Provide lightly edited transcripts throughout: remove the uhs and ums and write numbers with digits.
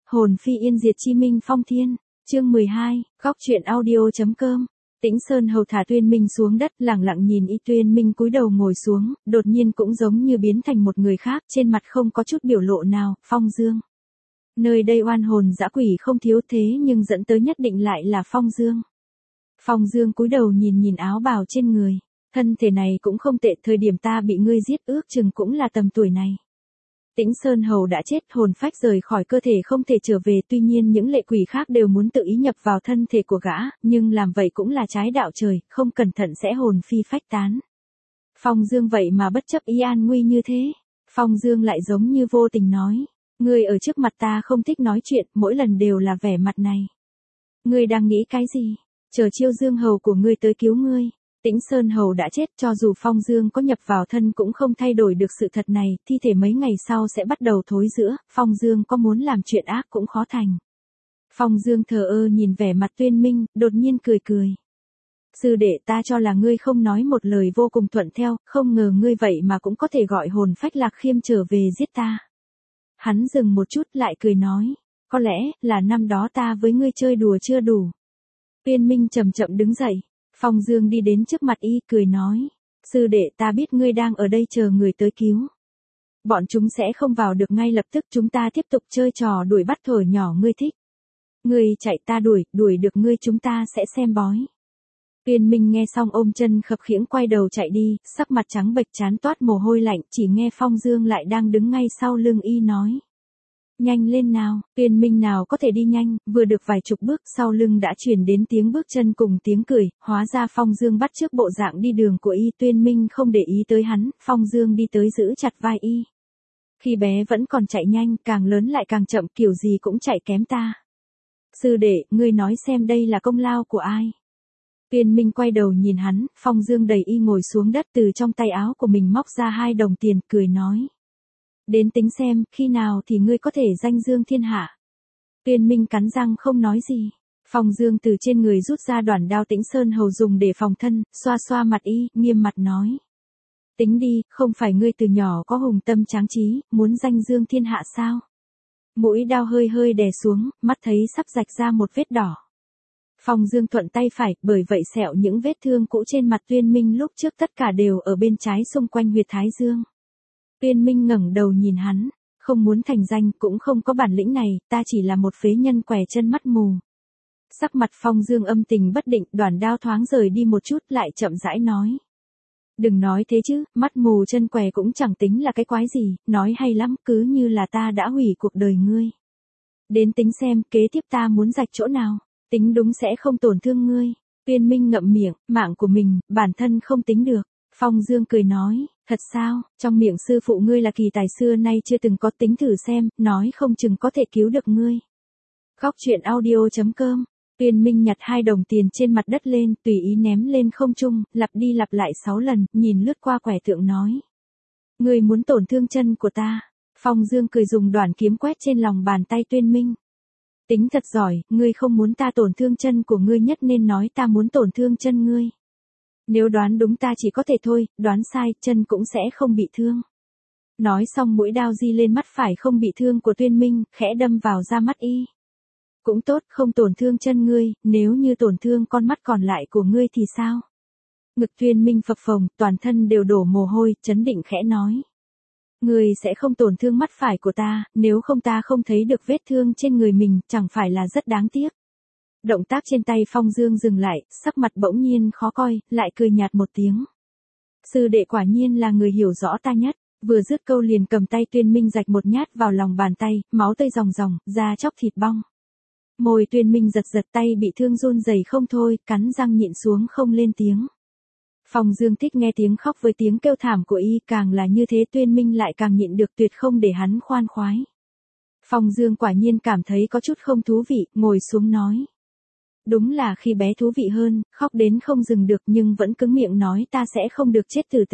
Hồn phi yên diệt chi minh phong thiên. Chương 12, góc truyện audio.com. Tĩnh Sơn Hầu thả Tuyên Minh xuống đất, lẳng lặng nhìn y. Tuyên Minh cúi đầu ngồi xuống, đột nhiên cũng giống như biến thành một người khác, trên mặt không có chút biểu lộ nào. Phong Dương. Nơi đây oan hồn dã quỷ không thiếu, thế nhưng dẫn tới nhất định lại là Phong Dương. Phong Dương cúi đầu nhìn áo bào trên người. Thân thể này cũng không tệ, thời điểm ta bị ngươi giết ước chừng cũng là tầm tuổi này. Tĩnh Sơn Hầu đã chết, hồn phách rời khỏi cơ thể không thể trở về, tuy nhiên những lệ quỷ khác đều muốn tự ý nhập vào thân thể của gã, nhưng làm vậy cũng là trái đạo trời, không cẩn thận sẽ hồn phi phách tán. Phong Dương vậy mà bất chấp ý an nguy như thế. Phong Dương lại giống như vô tình nói, ngươi ở trước mặt ta không thích nói chuyện, mỗi lần đều là vẻ mặt này. Ngươi đang nghĩ cái gì? Chờ Chiêu Dương Hầu của ngươi tới cứu ngươi. Tĩnh Sơn Hầu đã chết, cho dù Phong Dương có nhập vào thân cũng không thay đổi được sự thật này, thi thể mấy ngày sau sẽ bắt đầu thối rữa, Phong Dương có muốn làm chuyện ác cũng khó thành. Phong Dương thờ ơ nhìn vẻ mặt Tuyên Minh, đột nhiên cười. Sư đệ, ta cho là ngươi không nói một lời vô cùng thuận theo, không ngờ ngươi vậy mà cũng có thể gọi hồn phách Lạc Khiêm trở về giết ta. Hắn dừng một chút lại cười nói, có lẽ là năm đó ta với ngươi chơi đùa chưa đủ. Tuyên Minh chậm chậm đứng dậy. Phong Dương đi đến trước mặt y, cười nói, sư đệ, ta biết ngươi đang ở đây chờ người tới cứu. Bọn chúng sẽ không vào được ngay lập tức, chúng ta tiếp tục chơi trò đuổi bắt thổi nhỏ ngươi thích. Ngươi chạy ta đuổi được ngươi chúng ta sẽ xem bói. Tuyên Minh nghe xong ôm chân khập khiễng quay đầu chạy đi, sắc mặt trắng bệch trán toát mồ hôi lạnh, chỉ nghe Phong Dương lại đang đứng ngay sau lưng y nói. Nhanh lên nào. Tuyên Minh nào có thể đi nhanh, vừa được vài chục bước sau lưng đã truyền đến tiếng bước chân cùng tiếng cười, hóa ra Phong Dương bắt chước bộ dạng đi đường của y. Tuyên Minh không để ý tới hắn, Phong Dương đi tới giữ chặt vai y. Khi bé vẫn còn chạy nhanh, càng lớn lại càng chậm, kiểu gì cũng chạy kém ta. Sư đệ, ngươi nói xem đây là công lao của ai? Tuyên Minh quay đầu nhìn hắn, Phong Dương đẩy y ngồi xuống đất, từ trong tay áo của mình móc ra 2 đồng tiền, cười nói. Đến tính xem, khi nào thì ngươi có thể danh dương thiên hạ. Tuyên Minh cắn răng không nói gì. Phong Dương từ trên người rút ra đoản đao Tĩnh Sơn Hầu dùng để phòng thân, xoa mặt y, nghiêm mặt nói. Tính đi, không phải ngươi từ nhỏ có hùng tâm tráng trí, muốn danh dương thiên hạ sao? Mũi đao hơi đè xuống, mắt thấy sắp rạch ra một vết đỏ. Phong Dương thuận tay phải, bởi vậy sẹo những vết thương cũ trên mặt Tuyên Minh lúc trước tất cả đều ở bên trái xung quanh huyệt thái dương. Tuyên Minh ngẩng đầu nhìn hắn, không muốn thành danh cũng không có bản lĩnh này, ta chỉ là một phế nhân quẻ chân mắt mù. Sắc mặt Phong Dương âm tình bất định, đoản đao thoáng rời đi một chút lại chậm rãi nói. Đừng nói thế chứ, mắt mù chân què cũng chẳng tính là cái quái gì, nói hay lắm, cứ như là ta đã hủy cuộc đời ngươi. Đến tính xem, kế tiếp ta muốn rạch chỗ nào, tính đúng sẽ không tổn thương ngươi. Tuyên Minh ngậm miệng, mạng của mình, bản thân không tính được. Phong Dương cười nói, thật sao, trong miệng sư phụ ngươi là kỳ tài xưa nay chưa từng có, tính thử xem, nói không chừng có thể cứu được ngươi. Góc truyện audio.com. Tuyên Minh nhặt 2 đồng tiền trên mặt đất lên, tùy ý ném lên không trung, lặp đi lặp lại 6 lần, nhìn lướt qua quẻ tượng nói. Ngươi muốn tổn thương chân của ta. Phong Dương cười dùng đoản kiếm quét trên lòng bàn tay Tuyên Minh. Tính thật giỏi, ngươi không muốn ta tổn thương chân của ngươi nhất nên nói ta muốn tổn thương chân ngươi. Nếu đoán đúng ta chỉ có thể thôi, đoán sai, chân cũng sẽ không bị thương. Nói xong mũi đao di lên mắt phải không bị thương của Tuyên Minh, khẽ đâm vào da mắt y. Cũng tốt, không tổn thương chân ngươi, nếu như tổn thương con mắt còn lại của ngươi thì sao? Ngực Tuyên Minh phập phồng, toàn thân đều đổ mồ hôi, chấn định khẽ nói. Ngươi sẽ không tổn thương mắt phải của ta, nếu không ta không thấy được vết thương trên người mình, chẳng phải là rất đáng tiếc. Động tác trên tay Phong Dương dừng lại, sắc mặt bỗng nhiên khó coi, lại cười nhạt một tiếng. Sư đệ quả nhiên là người hiểu rõ ta nhất, vừa dứt câu liền cầm tay Tuyên Minh rạch một nhát vào lòng bàn tay, máu tươi ròng, da chóc thịt bong. Môi Tuyên Minh giật tay bị thương run rẩy không thôi, cắn răng nhịn xuống không lên tiếng. Phong Dương thích nghe tiếng khóc với tiếng kêu thảm của y, càng là như thế Tuyên Minh lại càng nhịn được, tuyệt không để hắn khoan khoái. Phong Dương quả nhiên cảm thấy có chút không thú vị, ngồi xuống nói. Đúng là khi bé thú vị hơn, khóc đến không dừng được nhưng vẫn cứng miệng nói ta sẽ không được chết tử tế.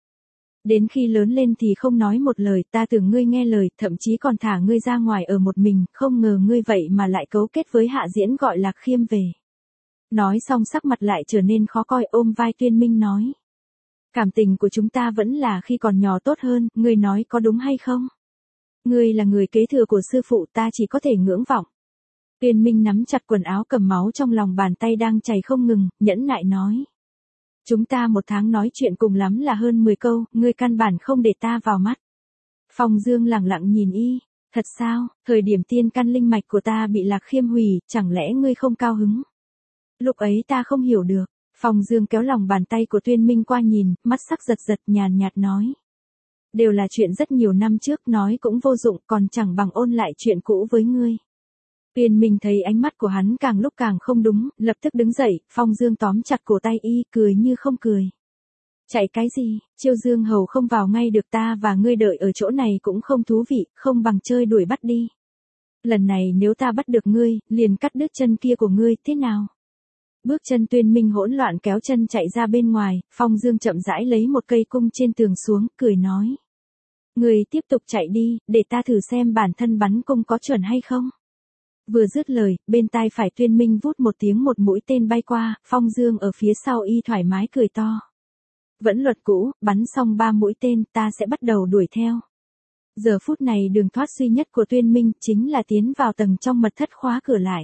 Đến khi lớn lên thì không nói một lời, ta tưởng ngươi nghe lời, thậm chí còn thả ngươi ra ngoài ở một mình, không ngờ ngươi vậy mà lại cấu kết với Hạ Diễn gọi Lạc Khiêm về. Nói xong sắc mặt lại trở nên khó coi, ôm vai Tuyên Minh nói. Cảm tình của chúng ta vẫn là khi còn nhỏ tốt hơn, ngươi nói có đúng hay không? Ngươi là người kế thừa của sư phụ, ta chỉ có thể ngưỡng vọng. Tuyên Minh nắm chặt quần áo cầm máu trong lòng bàn tay đang chảy không ngừng, nhẫn nại nói. Chúng ta 1 tháng nói chuyện cùng lắm là hơn 10 câu, ngươi căn bản không để ta vào mắt. Phong Dương lẳng lặng nhìn y, thật sao, thời điểm tiên căn linh mạch của ta bị Lạc Khiêm hủy, chẳng lẽ ngươi không cao hứng? Lúc ấy ta không hiểu được. Phong Dương kéo lòng bàn tay của Tuyên Minh qua nhìn, mắt sắc giật giật nhàn nhạt nói. Đều là chuyện rất nhiều năm trước, nói cũng vô dụng, còn chẳng bằng ôn lại chuyện cũ với ngươi. Tuyên Minh thấy ánh mắt của hắn càng lúc càng không đúng, lập tức đứng dậy, Phong Dương tóm chặt cổ tay y, cười như không cười. Chạy cái gì, Chiêu Dương Hầu không vào ngay được, ta và ngươi đợi ở chỗ này cũng không thú vị, không bằng chơi đuổi bắt đi. Lần này nếu ta bắt được ngươi, liền cắt đứt chân kia của ngươi, thế nào? Bước chân Tuyên Minh hỗn loạn kéo chân chạy ra bên ngoài, Phong Dương chậm rãi lấy một cây cung trên tường xuống, cười nói. Ngươi tiếp tục chạy đi, để ta thử xem bản thân bắn cung có chuẩn hay không. Vừa dứt lời, bên tai phải Tuyên Minh vút một tiếng, một mũi tên bay qua, Phong Dương ở phía sau y thoải mái cười to. Vẫn luật cũ, bắn xong 3 mũi tên, ta sẽ bắt đầu đuổi theo. Giờ phút này đường thoát duy nhất của Tuyên Minh chính là tiến vào tầng trong mật thất, khóa cửa lại.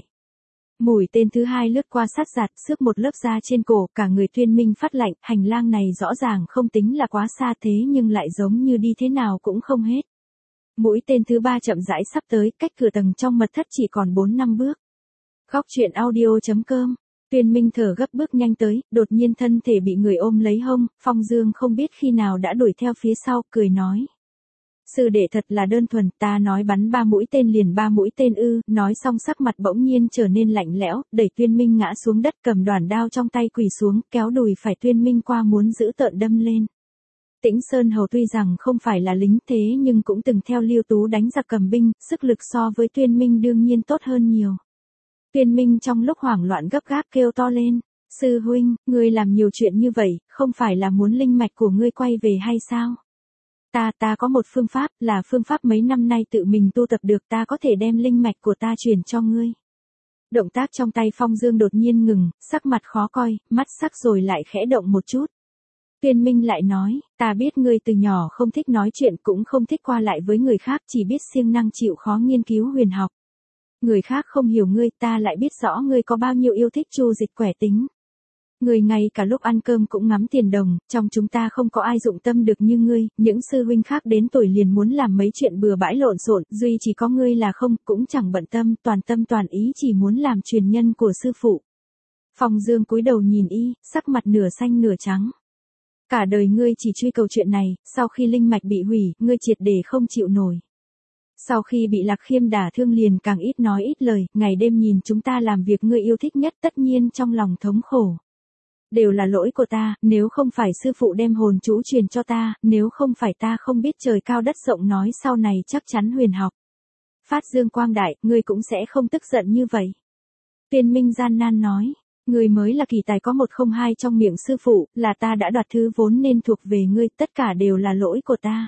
Mũi tên thứ 2 lướt qua sát giạt, xước một lớp da trên cổ, cả người Tuyên Minh phát lạnh, hành lang này rõ ràng không tính là quá xa thế nhưng lại giống như đi thế nào cũng không hết. Mũi tên thứ 3 chậm rãi sắp tới, cách cửa tầng trong mật thất chỉ còn 4-5 bước. Góc truyện audio.com. Tuyên Minh thở gấp bước nhanh tới, đột nhiên thân thể bị người ôm lấy hông, Phong Dương không biết khi nào đã đuổi theo phía sau, cười nói. Sư đệ thật là đơn thuần, ta nói bắn 3 mũi tên liền 3 mũi tên ư, nói xong sắc mặt bỗng nhiên trở nên lạnh lẽo, đẩy Tuyên Minh ngã xuống đất, cầm đoản đao trong tay quỳ xuống, kéo đùi phải Tuyên Minh qua muốn giữ tợn đâm lên. Tĩnh Sơn Hầu tuy rằng không phải là lính thế nhưng cũng từng theo Lưu Tú đánh giặc cầm binh, sức lực so với Tuyên Minh đương nhiên tốt hơn nhiều. Tuyên Minh trong lúc hoảng loạn gấp gáp kêu to lên, sư huynh, ngươi làm nhiều chuyện như vậy, không phải là muốn linh mạch của ngươi quay về hay sao? Ta có một phương pháp, là phương pháp mấy năm nay tự mình tu tập được, ta có thể đem linh mạch của ta truyền cho ngươi. Động tác trong tay Phong Dương đột nhiên ngừng, sắc mặt khó coi, mắt sắc rồi lại khẽ động một chút. Tuyên Minh lại nói, ta biết ngươi từ nhỏ không thích nói chuyện, cũng không thích qua lại với người khác, chỉ biết siêng năng chịu khó nghiên cứu huyền học. Người khác không hiểu ngươi, ta lại biết rõ ngươi có bao nhiêu yêu thích chu dịch quẻ tính. Ngươi ngay cả lúc ăn cơm cũng ngắm tiền đồng, trong chúng ta không có ai dụng tâm được như ngươi, những sư huynh khác đến tuổi liền muốn làm mấy chuyện bừa bãi lộn xộn, duy chỉ có ngươi là không, cũng chẳng bận tâm toàn ý chỉ muốn làm truyền nhân của sư phụ. Phong Dương cúi đầu nhìn y, sắc mặt nửa xanh nửa trắng. Cả đời ngươi chỉ truy cầu chuyện này, sau khi linh mạch bị hủy, ngươi triệt để không chịu nổi. Sau khi bị Lạc Khiêm đả thương liền càng ít nói ít lời, ngày đêm nhìn chúng ta làm việc ngươi yêu thích nhất, tất nhiên trong lòng thống khổ. Đều là lỗi của ta, nếu không phải sư phụ đem hồn chú truyền cho ta, nếu không phải ta không biết trời cao đất rộng, nói sau này chắc chắn huyền học. Phát dương quang đại, ngươi cũng sẽ không tức giận như vậy. Tuyên Minh gian nan nói, ngươi mới là kỳ tài có 102 trong miệng sư phụ, là ta đã đoạt thứ vốn nên thuộc về ngươi, tất cả đều là lỗi của ta.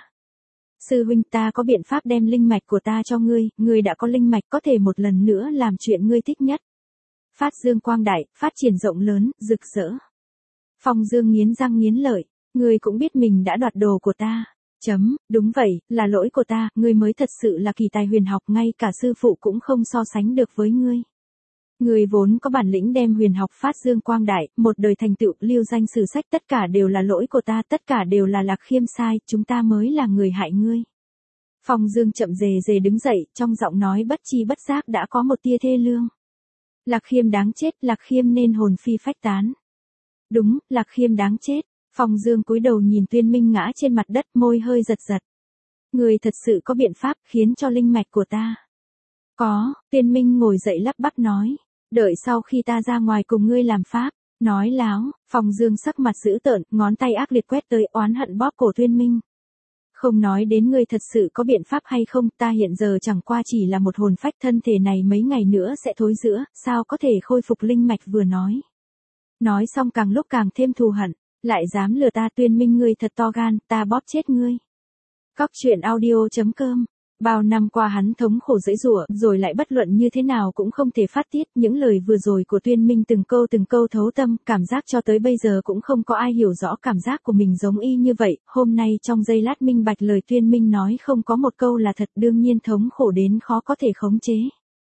Sư huynh, ta có biện pháp đem linh mạch của ta cho ngươi, ngươi đã có linh mạch có thể một lần nữa làm chuyện ngươi thích nhất. Phát dương quang đại, phát triển rộng lớn, rực rỡ. Phong Dương nghiến răng nghiến lợi, ngươi cũng biết mình đã đoạt đồ của ta. Đúng vậy, là lỗi của ta, ngươi mới thật sự là kỳ tài huyền học, ngay cả sư phụ cũng không so sánh được với ngươi. Ngươi vốn có bản lĩnh đem huyền học phát dương quang đại, một đời thành tựu, lưu danh sử sách, tất cả đều là lỗi của ta, tất cả đều là Lạc Khiêm sai, chúng ta mới là người hại ngươi. Phong Dương chậm rề đứng dậy, trong giọng nói bất chi bất giác đã có một tia thê lương. Lạc Khiêm đáng chết, Lạc Khiêm nên hồn phi phách tán. Đúng, Lạc Khiêm đáng chết. Phong Dương cúi đầu nhìn Tuyên Minh ngã trên mặt đất, môi hơi giật giật. Ngươi thật sự có biện pháp khiến cho linh mạch của ta? Có, Tuyên Minh ngồi dậy lắp bắp nói. Đợi sau khi ta ra ngoài cùng ngươi làm pháp. Nói láo, Phong Dương sắc mặt dữ tợn, ngón tay ác liệt quét tới, oán hận bóp cổ Tuyên Minh. Không nói đến ngươi thật sự có biện pháp hay không, ta hiện giờ chẳng qua chỉ là một hồn phách, thân thể này mấy ngày nữa sẽ thối rữa, sao có thể khôi phục linh mạch, vừa nói. Nói xong càng lúc càng thêm thù hận, lại dám lừa ta. Tuyên Minh, ngươi thật to gan, ta bóp chết ngươi. Góc truyện audio.com Bao năm qua hắn thống khổ giãy giụa, rồi lại bất luận như thế nào cũng không thể phát tiết, những lời vừa rồi của Tuyên Minh từng câu thấu tâm, cảm giác cho tới bây giờ cũng không có ai hiểu rõ cảm giác của mình giống y như vậy, hôm nay trong giây lát minh bạch lời Tuyên Minh nói không có một câu là thật, đương nhiên thống khổ đến khó có thể khống chế.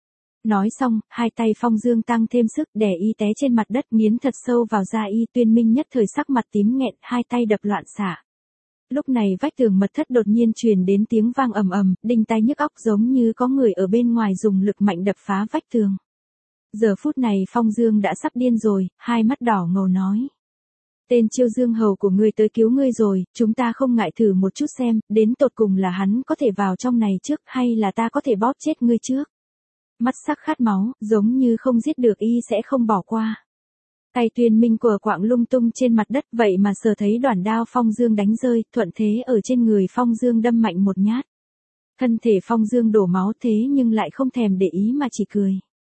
Nói xong, hai tay Phong Dương tăng thêm sức đè y té trên mặt đất nghiến thật sâu vào da y. Tuyên Minh nhất thời sắc mặt tím nghẹn, hai tay đập loạn xạ. Lúc này vách tường mật thất đột nhiên truyền đến tiếng vang ầm ầm, đinh tai nhức óc giống như có người ở bên ngoài dùng lực mạnh đập phá vách tường. Giờ phút này Phong Dương đã sắp điên rồi, hai mắt đỏ ngầu nói. Tên Chiêu Dương hầu của ngươi tới cứu ngươi rồi, chúng ta không ngại thử một chút xem, đến tột cùng là hắn có thể vào trong này trước hay là ta có thể bóp chết ngươi trước. Mắt sắc khát máu, giống như không giết được y sẽ không bỏ qua. Tay Tuyên Minh quờ quạng lung tung trên mặt đất, vậy mà sờ thấy đoản đao Phong Dương đánh rơi, thuận thế ở trên người Phong Dương đâm mạnh một nhát. Thân thể Phong Dương đổ máu thế nhưng lại không thèm để ý mà chỉ cười.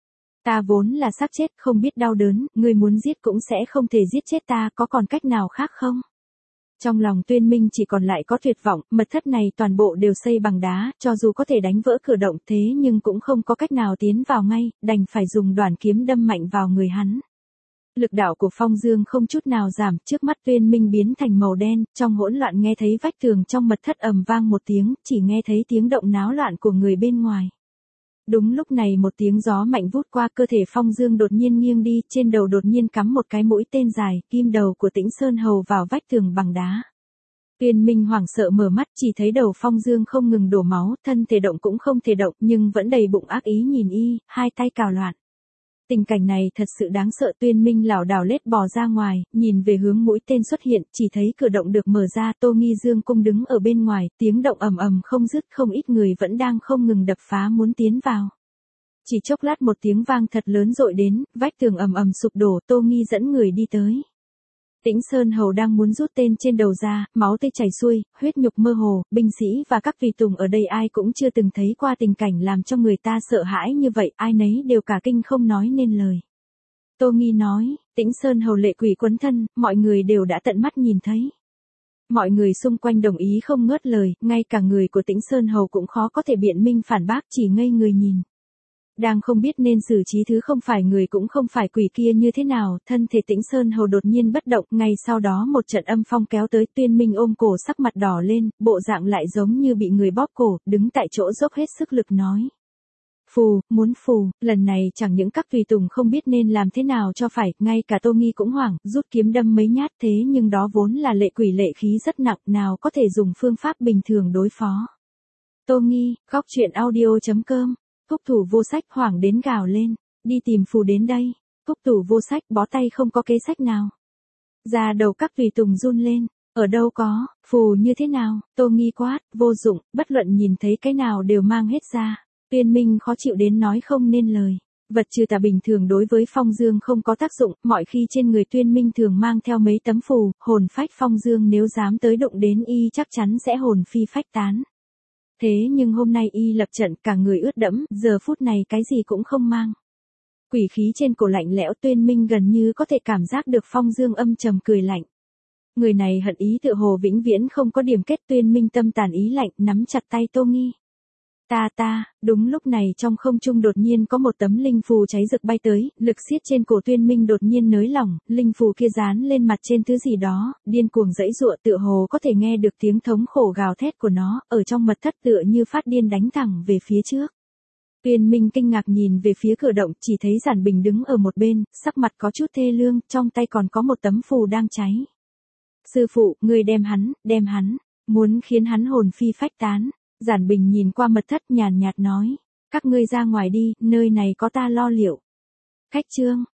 Ta vốn là xác chết, không biết đau đớn, ngươi muốn giết cũng sẽ không thể giết chết ta, có còn cách nào khác không? Trong lòng Tuyên Minh chỉ còn lại có tuyệt vọng, mật thất này toàn bộ đều xây bằng đá, cho dù có thể đánh vỡ cửa động thế nhưng cũng không có cách nào tiến vào ngay, đành phải dùng đoản kiếm đâm mạnh vào người hắn. Lực đạo của Phong Dương không chút nào giảm, trước mắt Tuyên Minh biến thành màu đen, trong hỗn loạn nghe thấy vách tường trong mật thất ầm vang một tiếng, chỉ nghe thấy tiếng động náo loạn của người bên ngoài. Đúng lúc này một tiếng gió mạnh vút qua, cơ thể Phong Dương đột nhiên nghiêng đi, trên đầu đột nhiên cắm một cái mũi tên dài, kim đầu của Tĩnh Sơn Hầu vào vách tường bằng đá. Tuyên Minh hoảng sợ mở mắt, chỉ thấy đầu Phong Dương không ngừng đổ máu, thân thể động cũng không thể động, nhưng vẫn đầy bụng ác ý nhìn y, hai tay cào loạn. Tình cảnh này thật sự đáng sợ. Tuyên Minh lảo đảo lết bò ra ngoài, nhìn về hướng mũi tên xuất hiện, chỉ thấy cửa động được mở ra, Tô Nghi Dương cung đứng ở bên ngoài, tiếng động ầm ầm không dứt, không ít người vẫn đang không ngừng đập phá muốn tiến vào. Chỉ chốc lát một tiếng vang thật lớn dội đến, vách tường ầm ầm sụp đổ, Tô Nghi dẫn người đi tới. Tĩnh Sơn Hầu đang muốn rút tên trên đầu ra, máu tươi chảy xuôi, huyết nhục mơ hồ, binh sĩ và các tùy tùng ở đây ai cũng chưa từng thấy qua tình cảnh làm cho người ta sợ hãi như vậy, ai nấy đều cả kinh không nói nên lời. Tô Nghi nói, Tĩnh Sơn Hầu lệ quỷ quấn thân, mọi người đều đã tận mắt nhìn thấy. Mọi người xung quanh đồng ý không ngớt lời, ngay cả người của Tĩnh Sơn Hầu cũng khó có thể biện minh phản bác, chỉ ngây người nhìn. Đang không biết nên xử trí thứ không phải người cũng không phải quỷ kia như thế nào, thân thể Tĩnh Sơn Hầu đột nhiên bất động, ngay sau đó một trận âm phong kéo tới. Tuyên Minh ôm cổ sắc mặt đỏ lên, bộ dạng lại giống như bị người bóp cổ, đứng tại chỗ dốc hết sức lực nói. Phù, muốn phù, lần này chẳng những các tùy tùng không biết nên làm thế nào cho phải, ngay cả Tô Nghi cũng hoảng, rút kiếm đâm mấy nhát, thế nhưng đó vốn là lệ quỷ lệ khí rất nặng, nào có thể dùng phương pháp bình thường đối phó. Tô Nghi, góc truyện audio.com. Thúc thủ vô sách hoảng đến gào lên, đi tìm phù đến đây. Thúc thủ vô sách bó tay không có kế sách nào. Da đầu các tùy tùng run lên, ở đâu có, phù như thế nào? Tô Nghi quát, vô dụng, bất luận nhìn thấy cái nào đều mang hết ra. Tuyên Minh khó chịu đến nói không nên lời. Vật trừ tà bình thường đối với Phong Dương không có tác dụng, mọi khi trên người Tuyên Minh thường mang theo mấy tấm phù, hồn phách Phong Dương nếu dám tới đụng đến y chắc chắn sẽ hồn phi phách tán. Thế nhưng hôm nay y lập trận, cả người ướt đẫm, giờ phút này cái gì cũng không mang. Quỷ khí trên cổ lạnh lẽo, Tuyên Minh gần như có thể cảm giác được Phong Dương âm trầm cười lạnh. Người này hận ý tựa hồ vĩnh viễn không có điểm kết. Tuyên Minh tâm tàn ý lạnh, nắm chặt tay Tô Nghi. Đúng lúc này trong không trung đột nhiên có một tấm linh phù cháy rực bay tới, lực siết trên cổ Tuyên Minh đột nhiên nới lỏng, linh phù kia dán lên mặt trên thứ gì đó, điên cuồng giãy giụa, tựa hồ có thể nghe được tiếng thống khổ gào thét của nó, ở trong mật thất tựa như phát điên đánh thẳng về phía trước. Tuyên Minh kinh ngạc nhìn về phía cửa động, chỉ thấy Giản Bình đứng ở một bên, sắc mặt có chút thê lương, trong tay còn có một tấm phù đang cháy. Sư phụ, người đem hắn, muốn khiến hắn hồn phi phách tán. Giản Bình nhìn qua mật thất nhàn nhạt nói, các ngươi ra ngoài đi, nơi này có ta lo liệu. Khách trương,